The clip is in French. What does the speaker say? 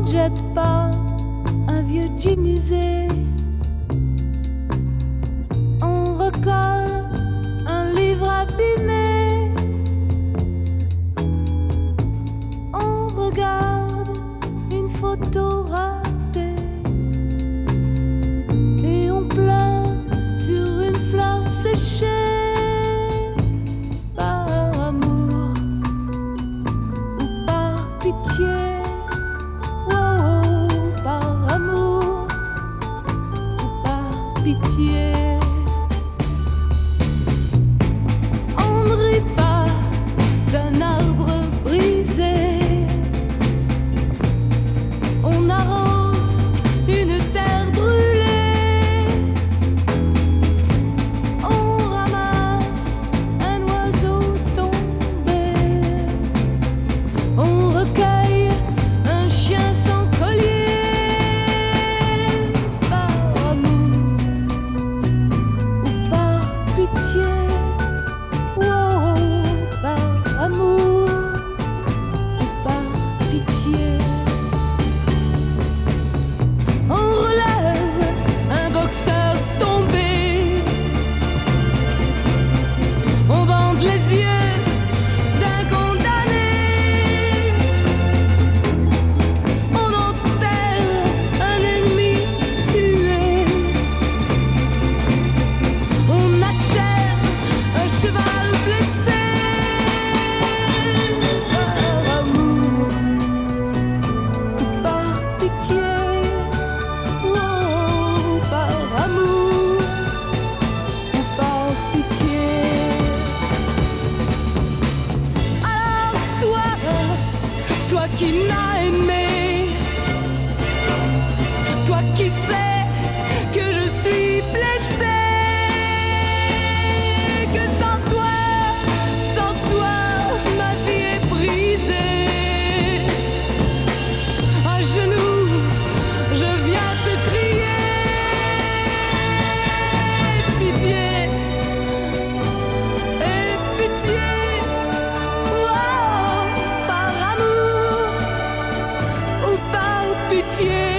jette pas un vieux jean usé. On recolle un livre abîmé. On regarde une photo ratée. Et on pleure sur une fleur séchée. Par amour ou par pitié. Par amour ou par pitié. On ne rit pas d'un arbre brisé. On arrose une terre brûlée. On ramasse un oiseau tombé. On recueille un chien sans collier. Par amour ou par pitié. Wow, par amour ou par pitié. On relève un boxeur tombé. On bande les yeux d'un condamné. On enterre un ennemi tué. On achève un cheval blessé. Par amour ou par pitié. Oh, par amour ou par pitié. Alors toi qui m'as aimé, toi qui sais que je suis blessée, que sans toi, ma vie est brisée. À genoux, je viens te crier. Pitié, et pitié. Wow, par amour ou par pitié.